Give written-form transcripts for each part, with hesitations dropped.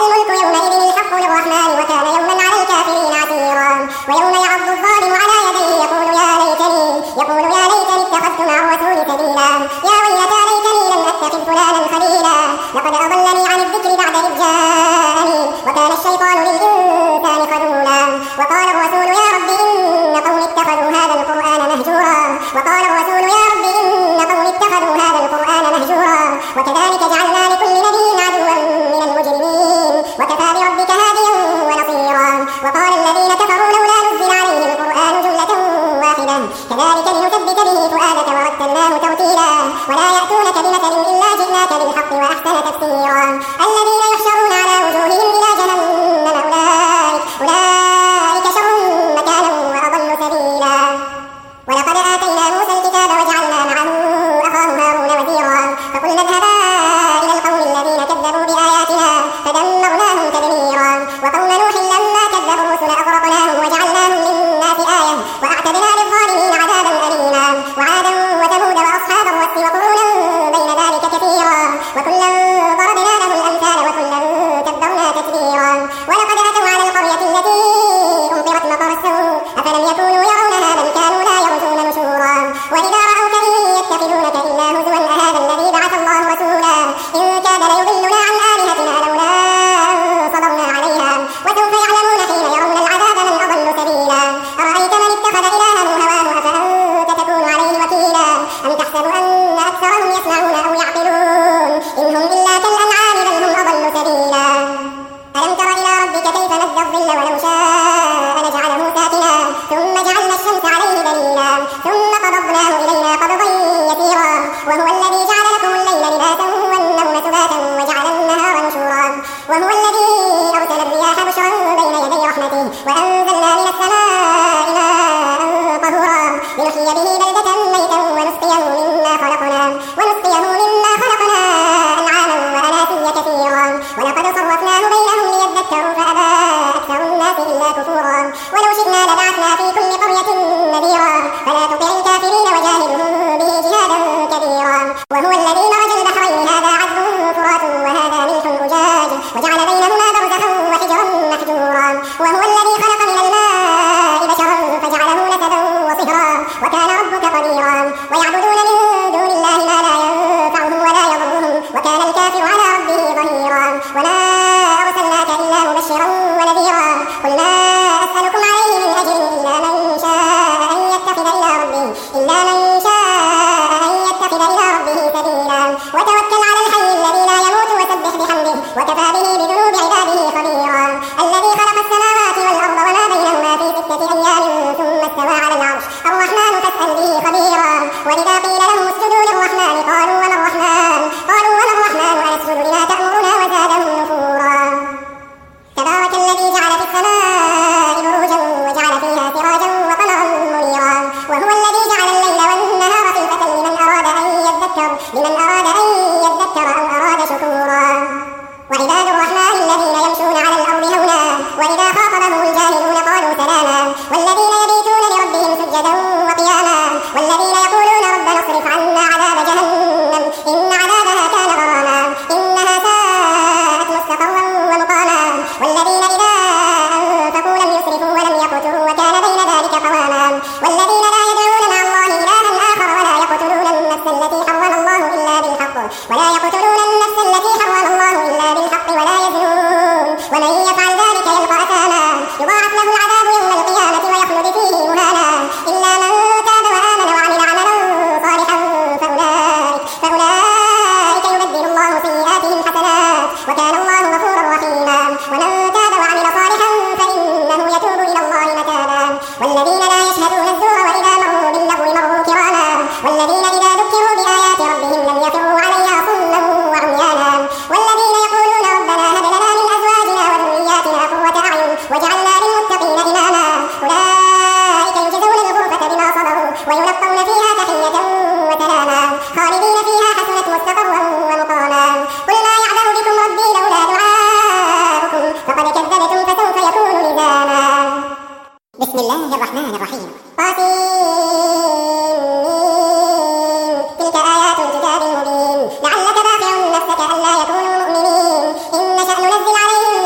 الملك يومئذ الحق للرحمن وكان يوما على الكافرين عسيرا. ويوم يعض الظالم على يديه يقول يا ليتني اتخذت مع الرسول سبيلا. يا ويلتى ليتني لم اتخذ فلانا خليلا. لقد اضلني عن الذكر بعد إذ جاءني وكان الشيطان للإنسان خذولا. وقال الرسول يا رب إن قوم اتخذوا هذا القرآن مهجورا. وكذلك جعلنا لكل نبي عدوا من المجرمين وكفى بربك هاديا ونصيرا. وقال الذين كفروا لولا نزل عليه القرآن جملة واحدة كذلك لنثبت به فؤادك ورتلناه ترتيلا. ولا يأتونك بمثل إلا جئناك بالحق وأحسن تفسيرا. الذين يحشرون على وجوههم إلى جهنم أولئك شر مكانا وأضل سبيلا. ولقد آتينا موسى الكتاب وجعلنا معه أخاه هارون وزيرا. فقلنا اذهبا إلى القوم الذين كذبوا بآياتنا فدمرناهم تدميرا. وقوم نوح لما كذبوا الرسل أغرقناهم وجعلناهم للناس آية وأعتدنا للظالمين عذابا أليما. وعادا وثمود وأصحاب الرس وقرونا بين ذلك كثيرا. وكلا ضربنا له الأمثال وكلا تبرنا تتبيرا. ولقد أتوا على القرية التي أمطرت مطر السوء أفلم يكونوا يرونها بل كانوا لا يرجون نشورا. وإذا رأوك إن يتخذونك إلا هزوا أهذا الذي بعث الله رسولا إن كاد ليضلنا عن آلهتنا لولا أن صبرنا عليها. وسوف يعلمون حين يرون العذاب من أضل سبيلا. أرأيت من اتخذ إلهه هواه أفأنت تكون عليه وكيلا. أم تحسب أن أكثرهم يسمعون أو يعقلون إن هم إلا كالأنعام بل هم أضل سبيلا. ألم تر إلى ربك كيف مد الظل ولو شاء لجعله ساكنا ثم جعلنا الشمس عليه دليلا ثم قبضناه إلينا قبضا يسيرا. وهو الذي جعل لكم الليل لباسا والنوم سباتا وجعل النهار نشورا. وهو الذي أرسل الرياح بشرا بين يدي رحمته وأنزلنا من السماء ماء طهورا لنحيي به بلدة ميتا ونسقيه مما خلقنا أنعاما وأناسيا كثيرا. ولقد صرفناه بينهم ليذكروا فأبى أكثر الناس إلا كفورا. ولو شئنا لبعثنا في كل قرية نذيرا فلا تطع الكافرين وجاهدهم به جهادا كبيرا. وهو الذي مرج البحرين هذا عذب فرات وهذا ملح أجاج وجعل بينهما برزخا وحجرا محجورا. وهو الذي خلق من الماء بشرا فجعله نسبا وصهرا وكان ربك قديرا. ويعبدون من دون الله ما لا ينفعهم ولا يضرهم وكان الكافر على ربه ظهيرا. وما أرسلناك إلا مبشرا ونذيرا. قل ما أسألكم عليه من أجر إلا من شاء أن يتخذ إلى ربه سبيلا. وتوكل على الحي الذي لا يموت وسبح بحمده وكفى به بذنوب عباده خبيرا. الذي خلق السماوات والأرض وما بينهما في 6 أيام ثم استوى على العرش الرحمن فاسأل به خبيرا. وإذا قيل لهم اسجدوا للرحمن قالوا وما الرحمن أنسجد لما تأمرنا وزادهم نفورا. تبارك الذي جعل في السماء بروجا وجعل فيها سراجا وقمرا منيرا. وهو الذي جعل الليل والنهار خلفة لمن أراد أن يذكر أو أراد شكورا. وعباد الرحمن الذين يمشون على الأرض هونا وإذا خاطبهم الجاهلون قالوا سلاما. والذين يبيتون لربهم سجدا وقياما. والذين يقولون ربنا اصرف عنا عذاب جهنم إن عذابها كان غراما إنها ساءت مستقرا ومقاما. والذين إذا أنفقوا لم يسرفوا ولم يقتروا وكان بين ذلك قواما. والذين لا يدعون مع الله إلها آخر ولا يقتلون النفس التي حرم الله إلا بالحق ولا يزنون ومن يفعل ذلك يلقى أثاما يضاعف له العذاب يوم القيامة ويخلد فيه مهانا إلا من تاب وآمن وعمل عملا صالحا فأولئك يبدل الله سيئاتهم حسنات وكان الله غفورا رحيما. ومن تاب وعمل صالحا فإنه يتوب إلى الله متابا. والذين لا يشهدون الزور وإذا مروا باللغو مروا كراما. والذين إذا ذكروا بآيات ربهم لم يخروا عليها صما وعميانا. والذين يقولون ربنا هب لنا من أزواجنا وذرياتنا قرة أعين واجعلنا للمتقين إماما. أولئك يجزون الغرفة بما صبروا ويلقون فيها تحية وسلاما خالدين فيها حسنت مستقرا ومقاما. قل ما يعبأ بكم ربي لولا دعاؤكم فقد كذبتم فسوف يكون لزاما. بسم الله الرحمن الرحيم. تلك آيات الكتاب المبين لعلك باقع نفسك ألا يكونوا مؤمنين إن نشأ ننزل عليهم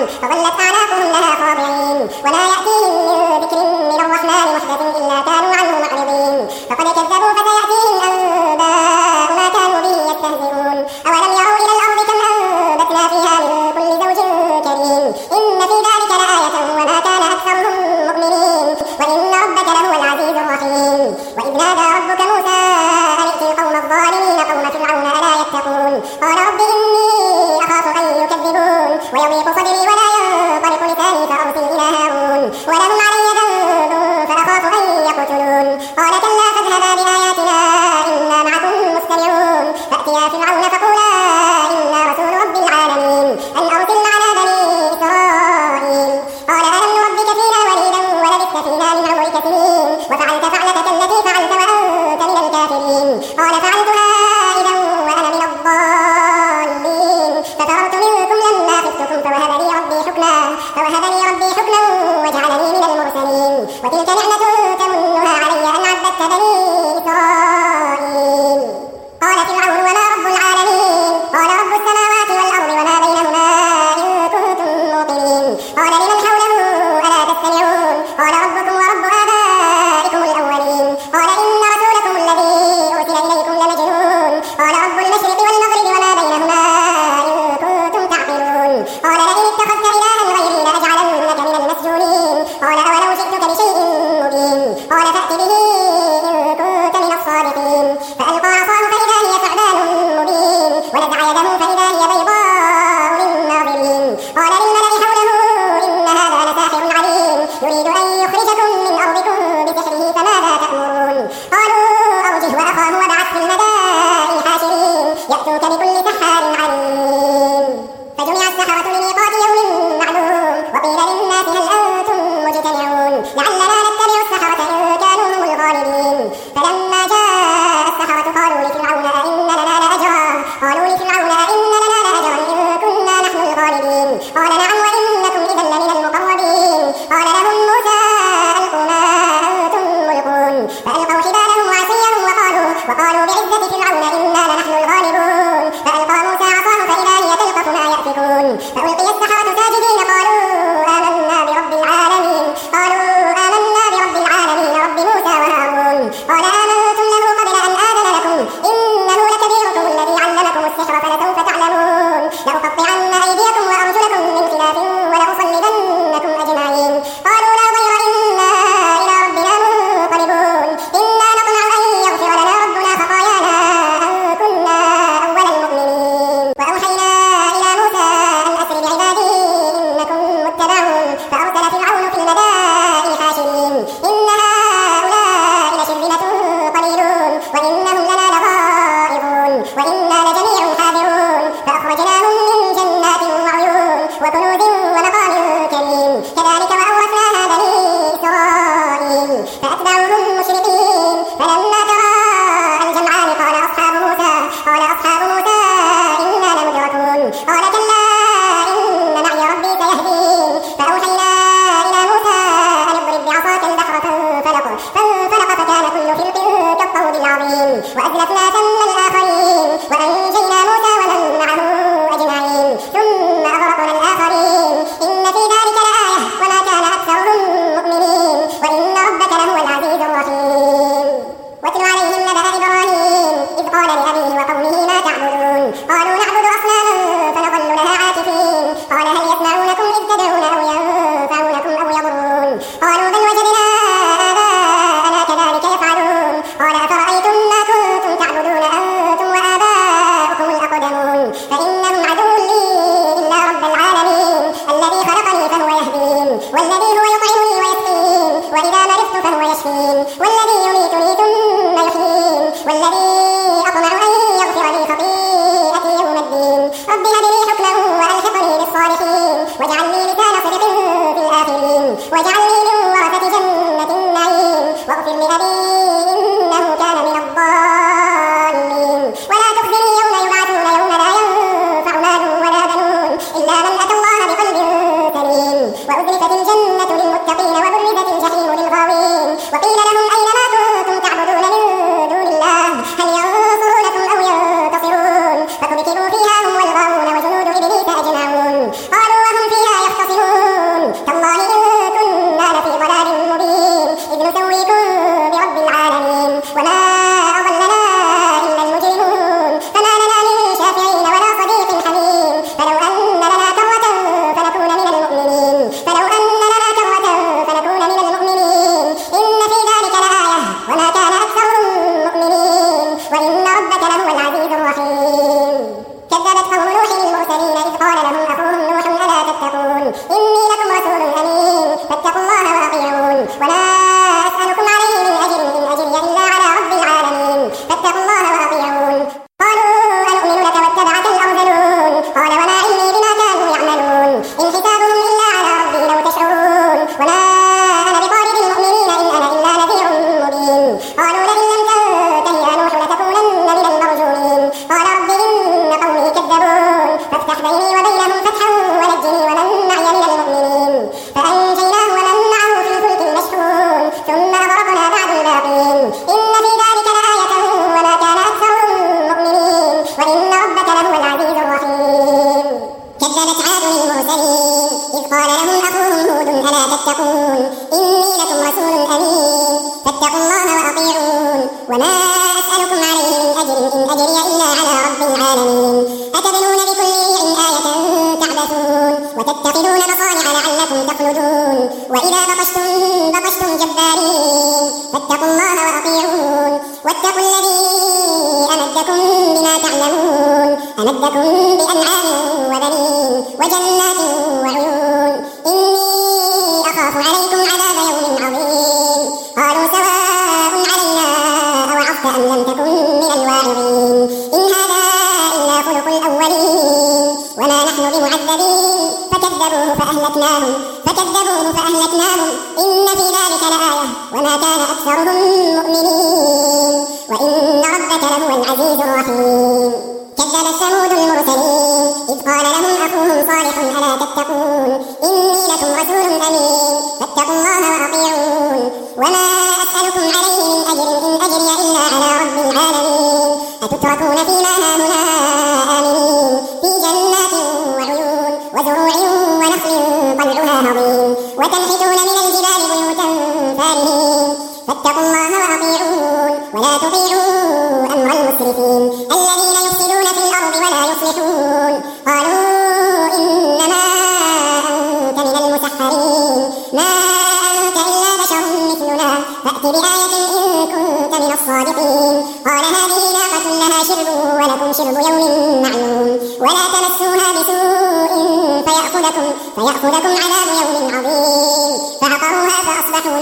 فظلت أعناقهم لها خاضعين ولا يأتيهم من ذكر من الرحمن محدث إلا كانوا عنه معرضين فقد كذبوا فسيأتيهم أنباء ما كانوا به يستهزئون أولم يروا إلى الأرض كم أنبتنا فيها من كل زوج كريم إن في ذلك لآية وما كان أكثرهم مؤمنين وإن ربك لهو العزيز الرحيم وإذ نادى ربك موسى أن ائت القوم الظالمين قوم فرعون ألا يتقون قال رب إني أخاف أن يكذبون ويضيق صدري ولا ينطلق لساني فأرسل إلى هارون ولهم علي ذنب فأخاف أن يقتلون قال كلا فاذهبا بآياتنا إنا معكم مستمعون فأتيا فرعون فقولا إنا رسول رب العالمين أن أرسل معنا بني إسرائيل قال ألم نربك فينا وليدا ولبثت فينا من عمرك سنين وفعلت فعلتك التي فعلت وأنت من الكافرين قال فعلتها إذا وأنا من الضالين ففررت منكم لما خفتكم فوهب لي ربي حكما وجعلني من المرسلين وتلك نعمة تمنها علي أن عبدت بني إسرائيل قال فرعون وما رب العالمين قال رب السماوات والأرض وما بينهما إن كنتم موقنين قال لمن حوله ألا تستمعون قال ربكم ورب آبائكم الأولين قال إن رسولكم الذي أرسل إليكم لمجنون قال رب المشرق والمغرب وما بينهما إن كنتم تعقلون قال لئن اتخذت إلها غيري لأجعلنك من المسجونين قال أولو جئتك بشيء مبين قال فأت به إن كنت من الصادقين فألقى عصاه فإذا هي ثعبان مبين ونزع يده فإذا هي بيضاء للناظرين قال للملأ حوله إن هذا لساحر عليم يريد أن يخرجكم من أرضكم بسحره فماذا تأمرون قالوا أرجه وأخاه وابعث في المدائن حاشرين يأتوك بكل سحار عليم فجمع السحرة لميقات يوم معلوم وقيل للناس هل أنتم مجتمعون لعلنا نتبع السحرة إن كانوا هم الغالبين فلما جاء السحرة قالوا لفرعون أئن لنا لأجرا إن كنا نحن الغالبين قال نعم وإنكم إذا لمن المقربين قال لهم موسى ألقوا ما أنتم ملقون فألقوا حبالهم وعصيهم وقالوا بعزة فرعون إنا لنحن الغالبون فألقى موسى عصاه فإذا هي تلقف ما يأفكون فألقي السحرة ساجدين قالوا آمنا برب العالمين رب موسى وهارون قال آمنتم له قبل أن آذن لكم إنه لكبيركم الذي علمكم السحر فلسوف تعلمون لأقطعن أيديكم وأرجلكم من خلاف ولأصلبنكم أجمعين قالوا لا ضير إنا إلى ربنا منقلبون إنا نطمع أن يغفر لنا ربنا خطايانا أن كنا أول المؤمنين وأوحينا إلى موسى أن أسر بعبادي إنكم متبعون فأرسل فرعون في المدائن حاشرين إن هؤلاء لشرذمة قليلون وإنهم لنا لغائظون وإنا لجميع حاذرون فأخرجناهم من جنات وعيون وكنوز ومقام كريم كذلك وأورثناها بني إسرائيل فأتبعوهم مشرقين فلما تراءى الجمعان قال أصحاب موسى إنا لمدركون قال كلا إن معي ربي سيهدين فأوحينا إلى موسى أن اضرب بعصاك البحر فانفلق فكان كل فرق كالطود العظيم وأزلفنا ثم الآخرين وأنجينا موسى ومن معه أجمعين ثم أغرقنا الآخرين إن في ذلك لآية وما كان أكثرهم مؤمنين وإن ربك لهو العزيز الرحيم واتل عليهم نبأ إبراهيم إذ قال لأبيه وقومه ما تعبدون قالوا نعبد أصناما فنظل لها عاكفين قال هل يسمعونكم إذ تدعون أو ينفعونكم أو يضرون قالوا بل وجدنا آباءنا كذلك يفعلون قال أفرأيتم ما كنتم تعبدون أنتم وآباؤكم الأقدمون فإنهم عدو لي إلا رب العالمين الذي خلقني فهو يهدين والذي هو يطعمني ويسقين وإذا مرضت فهو يشفين والذي يميتني ثم يحيين والذي أطمع أن يغفر لي خطيئتي يوم الدين رب هب لي حكما وألحقني بالصالحين واجعلني لسان صدق في الآخرين واجعلني من ورثة جنة النعيم واغفر لأبي إنه كان من الضالين ولا تخزني يوم يبعثون يوم لا ينفع مال ولا بنون إلا من أتى الله بقلب سليم وأزلفت الجنة للمتقين وبرزت الجحيم للغاوين وقيل لهم أين ما كنتم تعبدون من دون الله هل ينصرونكم أو ينتصرون فكبكبوا فيها هم والغاوون وجنود تتقون إني لكم رسول أمين فاتقوا الله وأطيعون وما أسألكم عليه من أجر إن أجري إلا على رب العالمين أتبنون بكل ريع آية تعبثون وتتخذون مصانع لعلكم تخلدون وإذا بطشتم جبارين فاتقوا الله وأطيعون واتقوا الذي أمدكم بما تعلمون أمدكم بأنعام وبنين وجنات وعيون إني أخاف عليكم عذاب يوم عظيم قالوا سواء علينا أوعظت أم لم تكن من الواعظين إن هذا إلا خلق الأولين وما نحن بمعذبين فكذبوه فأهلكناهم إن في ذلك لآية وما كان أكثرهم مؤمنين وإن ربك لهو العزيز الرحيم كذبت ثمود المرسلين إذ قال لهم أخوهم صالح ألا تتقون إني لكم رسول أمين فاتقوا الله وأطيعون وما أسألكم عليه من أجر إن أجري إلا على رب العالمين أتتركون فيما هاهنا آمنين في جنات وعيون وزروع ونخل طلعها هضيم وتنحتون من الجبال بيوتا فارهين فاتقوا الله وأطيعون ولا تطيعوا أمر المسرفين الذين يفسدون في الأرض ولا يصلحون قالوا إنما أنت من المسحرين ما أنت إلا بشر مثلنا فأت بآية إن كنت من الصادقين قال هذه ناقة لها شرب ولكم شرب يوم معلوم ولا تمسوها بسوء فيأخذكم عذاب يوم عظيم فعقروها فأصبحوا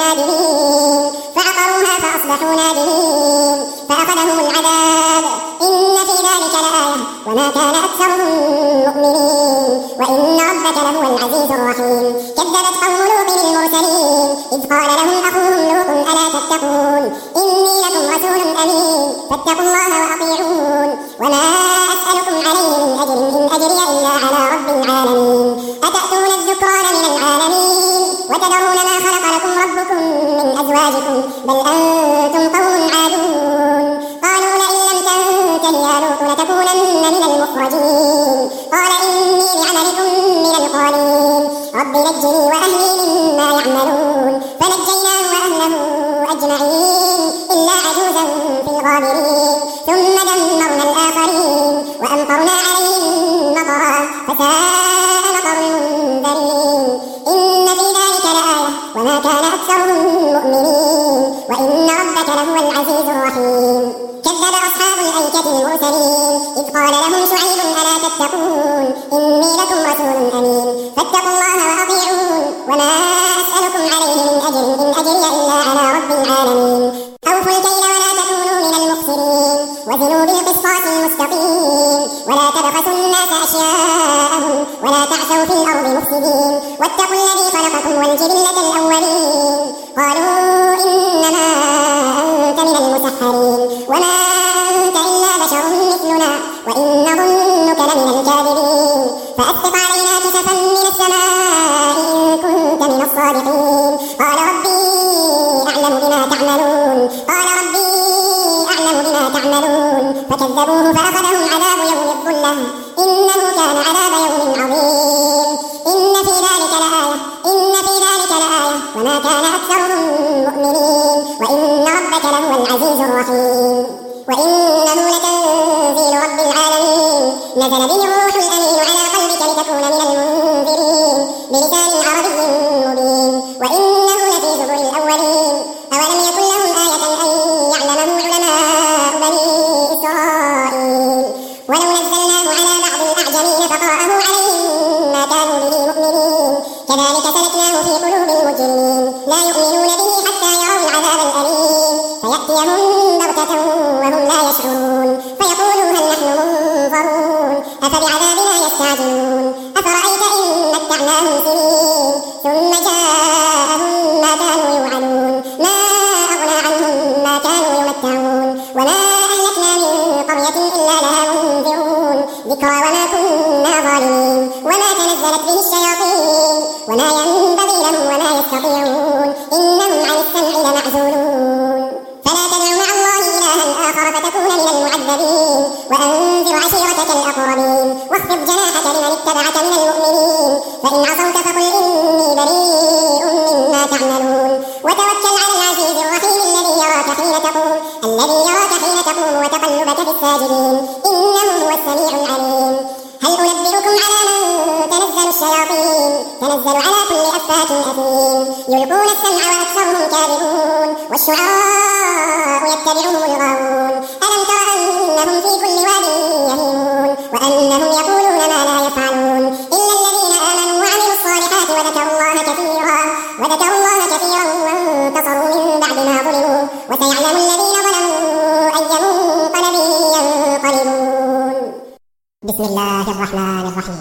نادمين فأخذهم العذاب إن في ذلك لآية وما كان أكثرهم مؤمنين وإن ربك لهو العزيز الرحيم كذبت قوم لوط المرسلين إذ قال لهم أخوهم لوط ألا تتقون إني لكم رسول أمين فاتقوا الله وأطيعون وما أسألكم عليه من أجر إن أجري إلا على رب العالمين أتأتون الذكران من العالمين وتذرون ما خلق لكم ربكم من أزواجكم بل أنتم قوم عادون قالوا لئن لم تنته يا لوط لتكونن من المخرجين قال إني لعملكم من القالين رب نجني وأهلي مما يعملون فنجيناه وأهله أجمعين إلا عجوزا في الغابرين ثم دمرنا الآخرين وأمطرنا عليهم مطرا فساء مطر المنذرين إن في ذلك لآية وما كان أكثرهم مؤمنين وإن ربك لهو العزيز الرحيم كذب أصحاب الأيكة المرسلين إذ قال لهم شعيب ألا تتقون إني لكم رسول أمين فاتقوا الله وأطيعون وما أسألكم عليه من أجر إن أجري إلا على رب العالمين أوفوا الكيل ولا تكونوا من المخسرين وزنوا بالقسطاس المستقيم ولا تبخسوا الناس أشياءهم ولا تعثوا في الأرض مفسدين واتقوا الذي خلقكم والجبلة الأولين قالوا إنما أنت من المسحرين وما أنت إلا بشر مثلنا وإن نظنك لمن الكاذبين فأسقط علينا كسفا من السماء إن كنت من الصادقين قال ربي أعلم بما تعملون فكذبوه فأخذهم عذاب يوم الظلة إنه كان عذاب يوم عظيم إن في ذلك لآية وما كان أكثرهم مؤمنين وإن ربك لهو العزيز الرحيم وإنه لتنزيل رب العالمين نزل به الروح الأمين على قلبك لتكون من المنذرين بلسان عربي مبين وإنه لفي زبر الأولين أولم يكن لهم آية أن يعلمه علماء بني إسرائيل ولو نزلناه على بعض الأعجمين فقرأه عليهم ما كانوا به مؤمنين كذلك سلكناه في قلوب المجرمين لا يؤمنون به حتى يروا العذاب الأليم فيأتيهم بغتة وهم لا يشعرون فيقولوا هل نحن منظرون أفبعذابنا يستعجلون أفرأيت إن متعناهم سنين ثم جاءهم ما كانوا يوعدون ما أغنى عنهم ما كانوا يمتعون وما أهلكنا من قرية إلا لها منذرون ذكرى وما كنا ظالمين وما تنزلت به الشياطين وما ينبغي لهم وما يستطيعون إنهم عن السمع لمعزولون فلا تدع مع الله إلها آخر فتكون من المعذبين وأنذر عشيرتك الأقربين واخفض جناحك لمن اتبعك من المؤمنين فإن عصوك فقل إني بريء يعملون وتوكل على العزيز الرحيم الذي يراك حين تقوم وتقلبك في الساجدين إنه هو السميع العليم هل أنبئكم على من تنزل الشياطين تنزل على كل أفاك أثيم يلقون السمع وأكثرهم كاذبون والشعراء يتبعهم الغاوون ألم تر أنهم في كل واد يهيمون وأنهم يقولون ما لا يفعلون إلا الذين آمنوا وعملوا الصالحات وذكروا الله كثيرا وانتصروا من بعد ما ظلموا وسيعلم الذين ظلموا أي منقلب ينقلبون بسم الله الرحمن الرحيم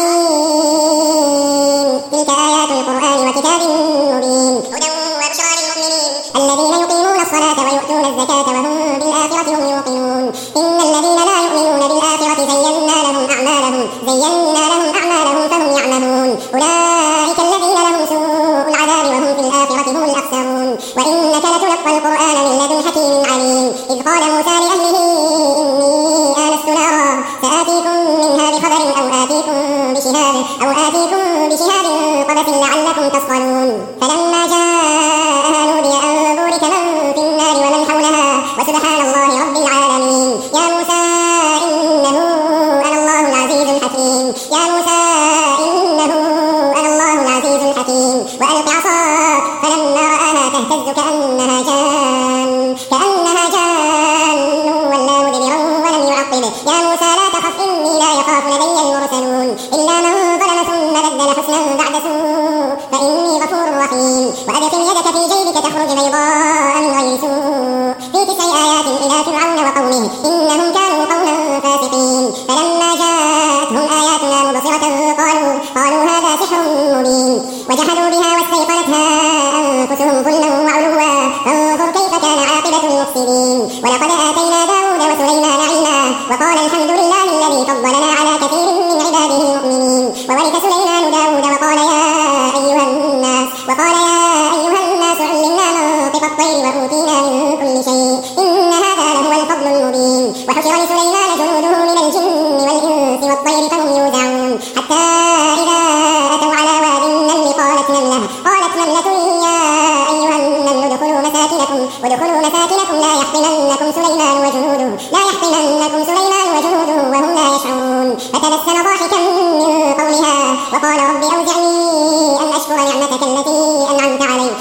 طاسين تلك آيات القرآن وكتاب مبين هدى وبشرى للمؤمنين الذين يقيمون الصلاة ويؤتون الزكاة وهم بالآخرة هم يوقنون إن الذين لا يؤمنون بالآخرة زينا لهم أعمالهم فهم يعملون أولئك الذين لهم سوء العذاب وهم في الآخرة هم الأخسرون وإنك لتلقى القرآن من لدن حكيم عليم إذ قال موسى لأهله إني آنست نارا سآتيكم منها بخبر أو آتيكم بشهاب قبس لعلكم تصطلون فلما جاءها نودي أن بورك من في النار ومن حولها وسبحان الله رب العالمين يا موسى إنه أنا الله العزيز الحكيم وألق عصاك فلما رآها تهتز كأنها جان ولا مدبرا ولم يعقب يا موسى لا تخف إني لا يخاف لدي المرسلون إلا من ظلم ثم بدل حسنا بعد سوء فإني غفور رحيم وأدخل يدك في جيبك تخرج بيضاء من غير سوء في 9 آيات إلى فرعون وقومه إنهم كانوا قوما فاسقين فلما جاءتهم آياتنا مبصرة قالوا هذا سحر مبين وجحدوا بها واستيقنتها أنفسهم ظلما وعلوا فانظر كيف كان عاقبة المفسدين ولقد آتينا داود وسليمان علما وقال الحمد لله الذي فضلنا على كثير من عباده المؤمنين وورث سليمان داود وقال يا أيها الناس علمنا منطق الطير وأوتينا من كل شيء إن هذا لهو الفضل المبين وحشر لسليمان جنوده من الجن والإنس والطير فهم يوزعون حتى إذا أتوا على واد النمل قالت نملة يا أيها النمل ادخلوا مساكنكم لا يحطمنكم سليمان وجنوده وهم لا يشعرون فتبسم ضاحكا من قولها وقال رب أوزعني أن أشكر نعمتك التي أنعمت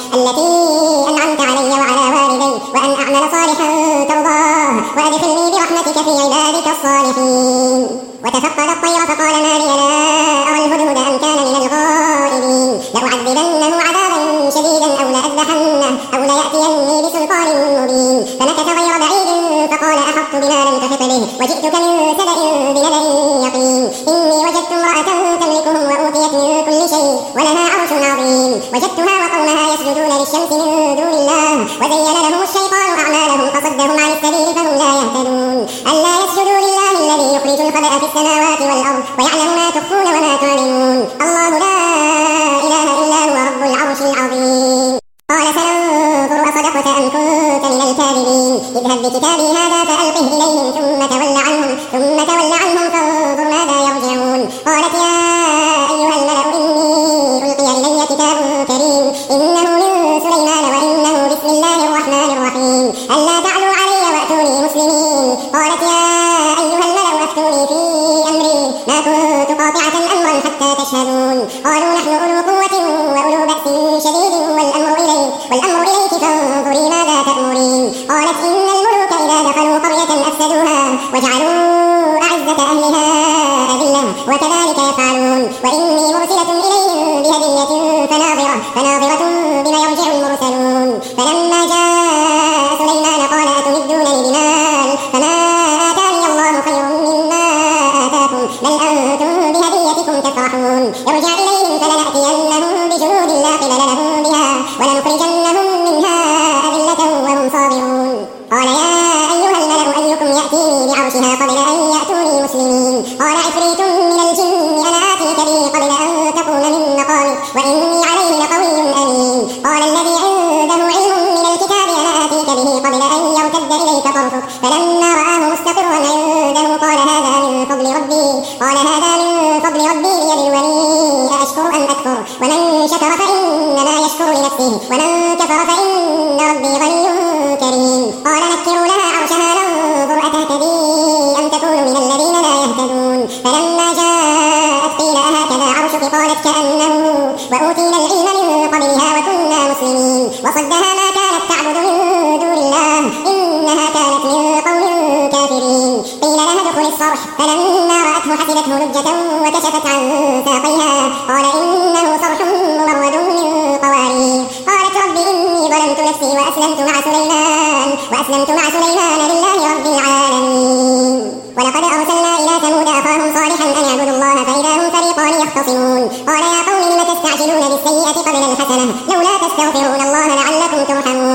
علي وعلى والدي وأن أعمل صالحا ترضاه وأدخلني برحمتك في عبادك الصالحين وتفقد الطير فقال ما لي لا أرى الهدهد أم كان من الغائبين لأعذبنه عذابا شديدا أو ليأتيني بسلطان مبين فمكث غير بعيد فقال أحطت بما لم تحط به وجئتك من سبأ بنبأ يقين إني وجدت امرأة تملكهم وأوتيت من كل شيء ولها عرش عظيم وجدتها وقومها يسجدون للشمس من دون الله وزين لهم الشيطان أعمالهم فصدهم عن السبيل فهم لا يهتدون ألا يسجدوا لله الذي يخرج الخبأ في السماوات والأرض ويعلم ما تخفون وما تعلنون الله لا إله إلا هو رب العرش العظيم قال سننظر أصدقت أم كنت من الكاذبين اذهب بكتابي هذا فألقه إليهم ثم تول عنهم فانظر ماذا يرجعون قالت يا أيها الملأ إني ألقي إلي كتاب كريم إنه من سليمان وإنه بسم الله الرحمن الرحيم ألا تعلوا علي وأتوني مسلمين قالت يا أيها الملأ أفتوني في أمري ما كنت قاطعة أمرا حتى تشهدون قالوا نحن أولو قوة وأولو بأس شديد والأمر إليك فانظري ماذا تأمرين قالت إن الملوك إذا دخلوا قرية أفسدوها وجعلوا أعزة أهلها أذلة وكذلك يفعلون وإني مرسلة إليهم بهدية فناظرة بما يرجع المرسلون فلما جاء سليمان قال أتمدونني بمال فما آتاني الله خير مما آتاكم بل أنتم بهديتكم تفرحون ارجع إليهم فلنأتينهم بجنود لا قبل لهم بها ولنخرجنهم منها أذلة وهم صاغرون قال يا أيها الملأ أيكم يأتيني بعرشها قبل أن يأتوني مسلمين قال عفريت من الجن أنا آتيك به قبل أن تقوم من مقامك وإني عليه لقوي أمين قال الذي عنده علم من الكتاب أنا آتيك به قبل أن يرتد إليك طرفك فلما رآه مستقرا عنده قال هذا من فضل ربي ليبلوني أشكر أم أكفر ومن شكر فإنما يشكر لنفسه ومن كفر فإن ربي غني كريم قال نكروا لها عرشها ننظر أتهتدي أم تكون من الذين لا يهتدون فلما جاءت قيل أهكذا عرشك قالت كأنه وأوتينا العلم من قبلها وكنا مسلمين وصدها ما كانت تعبد من دون الله إنها كانت من قوم كافرين قيل لها ادخل الصرح فلما رأته حسبته لجة وكشفت عن ساقيها قال إنه صرح ممرد من قوارير قالت رب إني ظلمت نفسي وأسلمت مع سليمان لله رب العالمين ولقد أرسلنا إلى ثمود أخاهم صالحا أن اعبدوا الله فإذا هم فريقان يختصمون قال يا قوم لم تستعجلون بالسيئة قبل الحسنة لولا تستغفرون الله لعلكم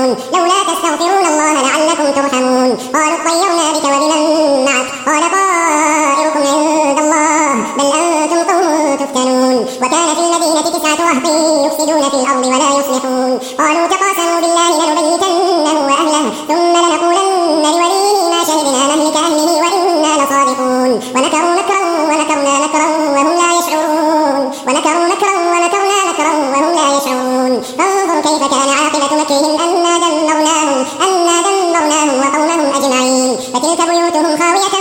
ترحمون قالوا اطيرنا بك وبمن معك قال طائركم عند الله بل أنتم قوم تفتنون وكان في المدينة 9 رهط يفسدون في الأرض ولا يصلحون قالوا تقاسموا بالله لنبيتنه وأهله ثم لنقولن لوليه ما شهدنا مهلك أهله وإنا لصادقون ومكروا مكرا ومكرنا مكرا وهم لا يشعرون فانظر كيف كان عاقبة مكرهم أنا دمرناهم وقومهم أجمعين فتلك بيوتهم خاوية